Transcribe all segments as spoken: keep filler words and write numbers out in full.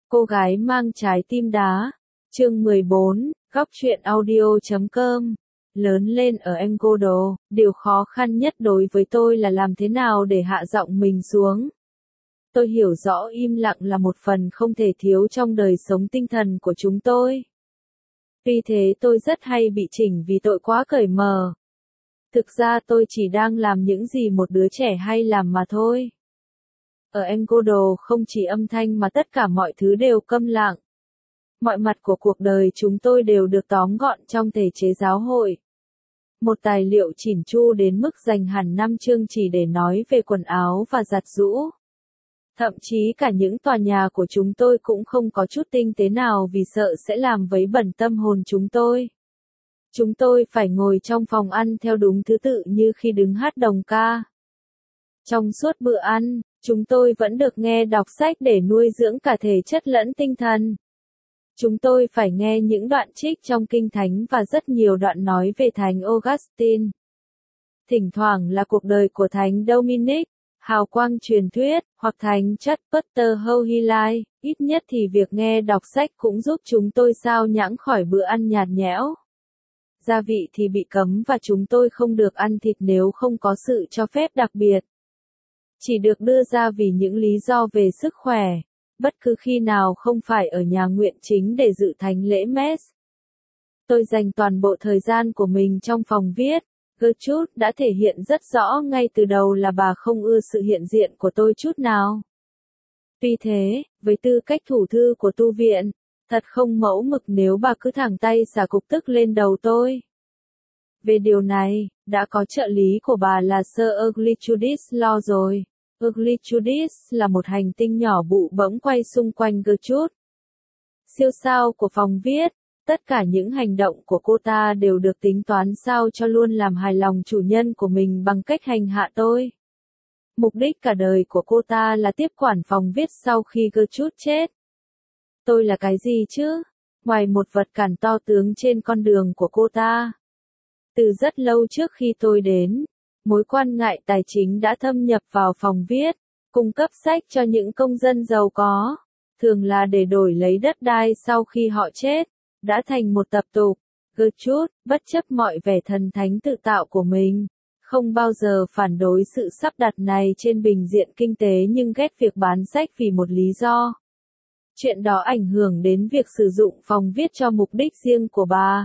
Cô gái mang trái tim đá. Chương mười bốn, góc truyện audio chấm com. Lớn lên ở Engodo, điều khó khăn nhất đối với tôi là làm thế nào để hạ giọng mình xuống. Tôi hiểu rõ im lặng là một phần không thể thiếu trong đời sống tinh thần của chúng tôi. Vì thế tôi rất hay bị chỉnh vì tội quá cởi mở. Thực ra tôi chỉ đang làm những gì một đứa trẻ hay làm mà thôi. Ở Engodo không chỉ âm thanh mà tất cả mọi thứ đều câm lặng. Mọi mặt của cuộc đời chúng tôi đều được tóm gọn trong thể chế giáo hội. Một tài liệu chỉn chu đến mức dành hẳn năm chương chỉ để nói về quần áo và giặt giũ. Thậm chí cả những tòa nhà của chúng tôi cũng không có chút tinh tế nào vì sợ sẽ làm vấy bẩn tâm hồn chúng tôi. Chúng tôi phải ngồi trong phòng ăn theo đúng thứ tự như khi đứng hát đồng ca. Trong suốt bữa ăn, chúng tôi vẫn được nghe đọc sách để nuôi dưỡng cả thể chất lẫn tinh thần. Chúng tôi phải nghe những đoạn trích trong Kinh Thánh và rất nhiều đoạn nói về Thánh Augustine. Thỉnh thoảng là cuộc đời của Thánh Dominic, hào quang truyền thuyết, hoặc Thánh Cuthbert Hoylite. Ít nhất thì việc nghe đọc sách cũng giúp chúng tôi sao nhãng khỏi bữa ăn nhạt nhẽo. Gia vị thì bị cấm và chúng tôi không được ăn thịt nếu không có sự cho phép đặc biệt. Chỉ được đưa ra vì những lý do về sức khỏe, bất cứ khi nào không phải ở nhà nguyện chính để dự thánh lễ Mess. Tôi dành toàn bộ thời gian của mình trong phòng viết. Gertrude đã thể hiện rất rõ ngay từ đầu là bà không ưa sự hiện diện của tôi chút nào. Tuy thế, với tư cách thủ thư của tu viện, thật không mẫu mực nếu bà cứ thẳng tay xả cục tức lên đầu tôi. Về điều này, đã có trợ lý của bà là Sir Erglitudis lo rồi. Erglitudis là một hành tinh nhỏ bụ bẫm quay xung quanh Gertrude. Siêu sao của phòng viết, tất cả những hành động của cô ta đều được tính toán sao cho luôn làm hài lòng chủ nhân của mình bằng cách hành hạ tôi. Mục đích cả đời của cô ta là tiếp quản phòng viết sau khi Gertrude chết. Tôi là cái gì chứ? Ngoài một vật cản to tướng trên con đường của cô ta. Từ rất lâu trước khi tôi đến, mối quan ngại tài chính đã thâm nhập vào phòng viết, cung cấp sách cho những công dân giàu có, thường là để đổi lấy đất đai sau khi họ chết, đã thành một tập tục. Gertrude, bất chấp mọi vẻ thần thánh tự tạo của mình, không bao giờ phản đối sự sắp đặt này trên bình diện kinh tế nhưng ghét việc bán sách vì một lý do. Chuyện đó ảnh hưởng đến việc sử dụng phòng viết cho mục đích riêng của bà.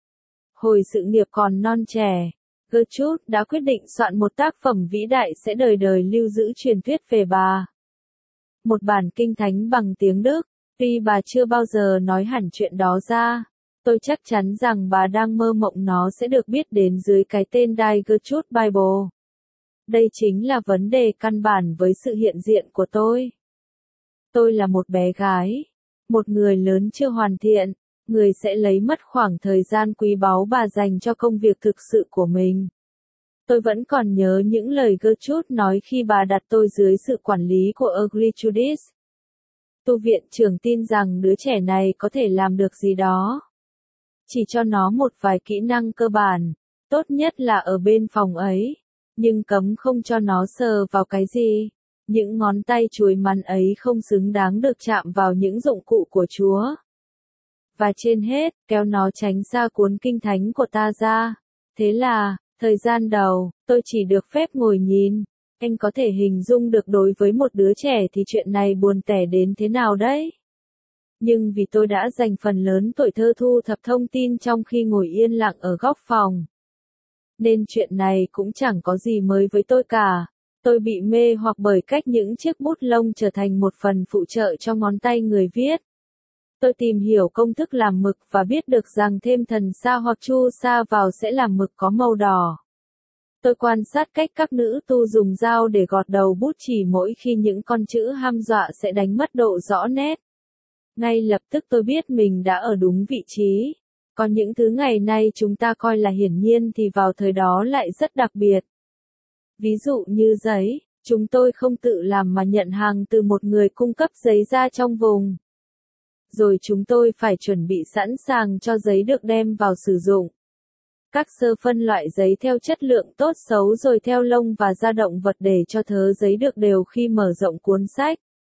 Hồi sự nghiệp còn non trẻ, Gertrude đã quyết định soạn một tác phẩm vĩ đại sẽ đời đời lưu giữ truyền thuyết về bà. Một bản kinh thánh bằng tiếng Đức, tuy bà chưa bao giờ nói hẳn chuyện đó ra, tôi chắc chắn rằng bà đang mơ mộng nó sẽ được biết đến dưới cái tên Die Gertrude Bible. Đây chính là vấn đề căn bản với sự hiện diện của tôi. Tôi là một bé gái, một người lớn chưa hoàn thiện, người sẽ lấy mất khoảng thời gian quý báu bà dành cho công việc thực sự của mình. Tôi vẫn còn nhớ những lời Gertrude nói khi bà đặt tôi dưới sự quản lý của Erglitudis. Tu viện trưởng tin rằng đứa trẻ này có thể làm được gì đó. Chỉ cho nó một vài kỹ năng cơ bản, tốt nhất là ở bên phòng ấy, nhưng cấm không cho nó sờ vào cái gì. Những ngón tay chuối mắn ấy không xứng đáng được chạm vào những dụng cụ của Chúa. Và trên hết, kéo nó tránh xa cuốn kinh thánh của ta ra. Thế là, thời gian đầu, tôi chỉ được phép ngồi nhìn. Anh có thể hình dung được đối với một đứa trẻ thì chuyện này buồn tẻ đến thế nào đấy. Nhưng vì tôi đã dành phần lớn tuổi thơ thu thập thông tin trong khi ngồi yên lặng ở góc phòng, nên chuyện này cũng chẳng có gì mới với tôi cả. Tôi bị mê hoặc bởi cách những chiếc bút lông trở thành một phần phụ trợ cho ngón tay người viết. Tôi tìm hiểu công thức làm mực và biết được rằng thêm thần sa hoặc chu sa vào sẽ làm mực có màu đỏ. Tôi quan sát cách các nữ tu dùng dao để gọt đầu bút chì mỗi khi những con chữ hăm dọa sẽ đánh mất độ rõ nét. Ngay lập tức tôi biết mình đã ở đúng vị trí. Còn những thứ ngày nay chúng ta coi là hiển nhiên thì vào thời đó lại rất đặc biệt. Ví dụ như giấy, chúng tôi không tự làm mà nhận hàng từ một người cung cấp giấy ra trong vùng. Rồi chúng tôi phải chuẩn bị sẵn sàng cho giấy được đem vào sử dụng. Các sơ phân loại giấy theo chất lượng tốt xấu rồi theo lông và da động vật để cho thớ giấy được đều khi mở rộng cuốn sách.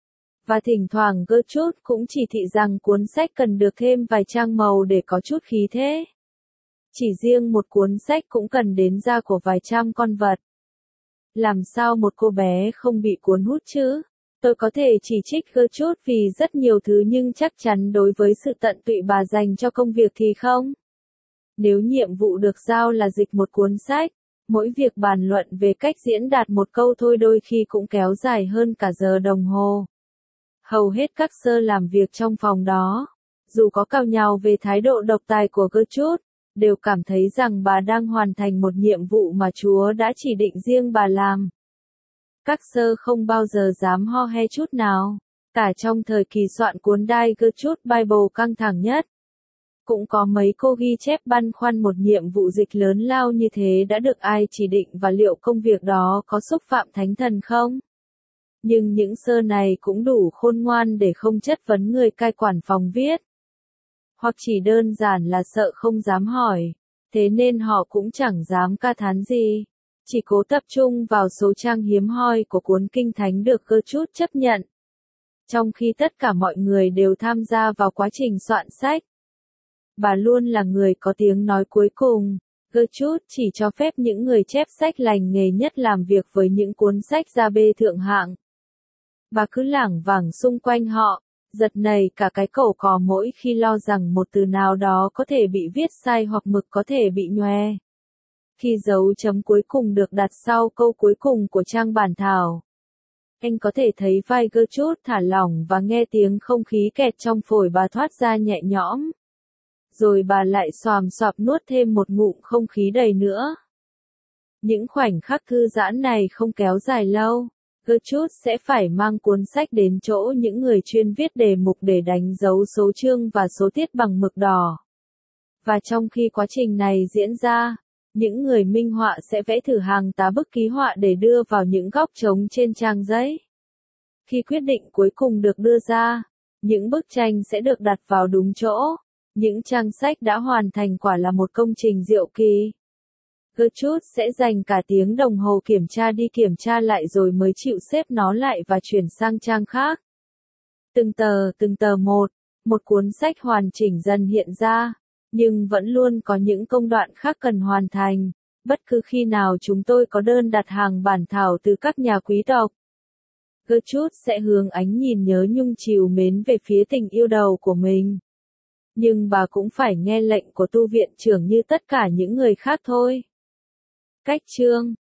Và thỉnh thoảng Gertrude cũng chỉ thị rằng cuốn sách cần được thêm vài trang màu để có chút khí thế. Chỉ riêng một cuốn sách cũng cần đến da của vài trăm con vật. Làm sao một cô bé không bị cuốn hút chứ? Tôi có thể chỉ trích Gertrude vì rất nhiều thứ nhưng chắc chắn đối với sự tận tụy bà dành cho công việc thì không. Nếu nhiệm vụ được giao là dịch một cuốn sách, mỗi việc bàn luận về cách diễn đạt một câu thôi đôi khi cũng kéo dài hơn cả giờ đồng hồ. Hầu hết các sơ làm việc trong phòng đó, dù có càu nhàu về thái độ độc tài của Gertrude, đều cảm thấy rằng bà đang hoàn thành một nhiệm vụ mà Chúa đã chỉ định riêng bà làm. Các sơ không bao giờ dám ho he chút nào, cả trong thời kỳ soạn cuốn Die Gertrude Bible căng thẳng nhất. Cũng có mấy cô ghi chép băn khoăn một nhiệm vụ dịch lớn lao như thế đã được ai chỉ định và liệu công việc đó có xúc phạm thánh thần không? Nhưng những sơ này cũng đủ khôn ngoan để không chất vấn người cai quản phòng viết. Hoặc chỉ đơn giản là sợ không dám hỏi, thế nên họ cũng chẳng dám ca thán gì. Chỉ cố tập trung vào số trang hiếm hoi của cuốn Kinh Thánh được Gertrude chấp nhận. Trong khi tất cả mọi người đều tham gia vào quá trình soạn sách. Bà luôn là người có tiếng nói cuối cùng. Gertrude chỉ cho phép những người chép sách lành nghề nhất làm việc với những cuốn sách da bê thượng hạng. Bà cứ lảng vảng xung quanh họ, giật nảy cả cái cổ cò mỗi khi lo rằng một từ nào đó có thể bị viết sai hoặc mực có thể bị nhòe. Khi dấu chấm cuối cùng được đặt sau câu cuối cùng của trang bản thảo, anh có thể thấy vai Gertrude thả lỏng và nghe tiếng không khí kẹt trong phổi bà thoát ra nhẹ nhõm. Rồi bà lại xòm xoạp nuốt thêm một ngụm không khí đầy nữa. Những khoảnh khắc thư giãn này không kéo dài lâu. Gertrude sẽ phải mang cuốn sách đến chỗ những người chuyên viết đề mục để đánh dấu số chương và số tiết bằng mực đỏ. Và trong khi quá trình này diễn ra, những người minh họa sẽ vẽ thử hàng tá bức ký họa để đưa vào những góc trống trên trang giấy. Khi quyết định cuối cùng được đưa ra, những bức tranh sẽ được đặt vào đúng chỗ. Những trang sách đã hoàn thành quả là một công trình diệu kỳ. Gertrude sẽ dành cả tiếng đồng hồ kiểm tra đi kiểm tra lại rồi mới chịu xếp nó lại và chuyển sang trang khác. Từng tờ, từng tờ một, một cuốn sách hoàn chỉnh dần hiện ra, nhưng vẫn luôn có những công đoạn khác cần hoàn thành, bất cứ khi nào chúng tôi có đơn đặt hàng bản thảo từ các nhà quý tộc. Gertrude sẽ hướng ánh nhìn nhớ nhung trìu mến về phía tình yêu đầu của mình. Nhưng bà cũng phải nghe lệnh của tu viện trưởng như tất cả những người khác thôi. Cách chương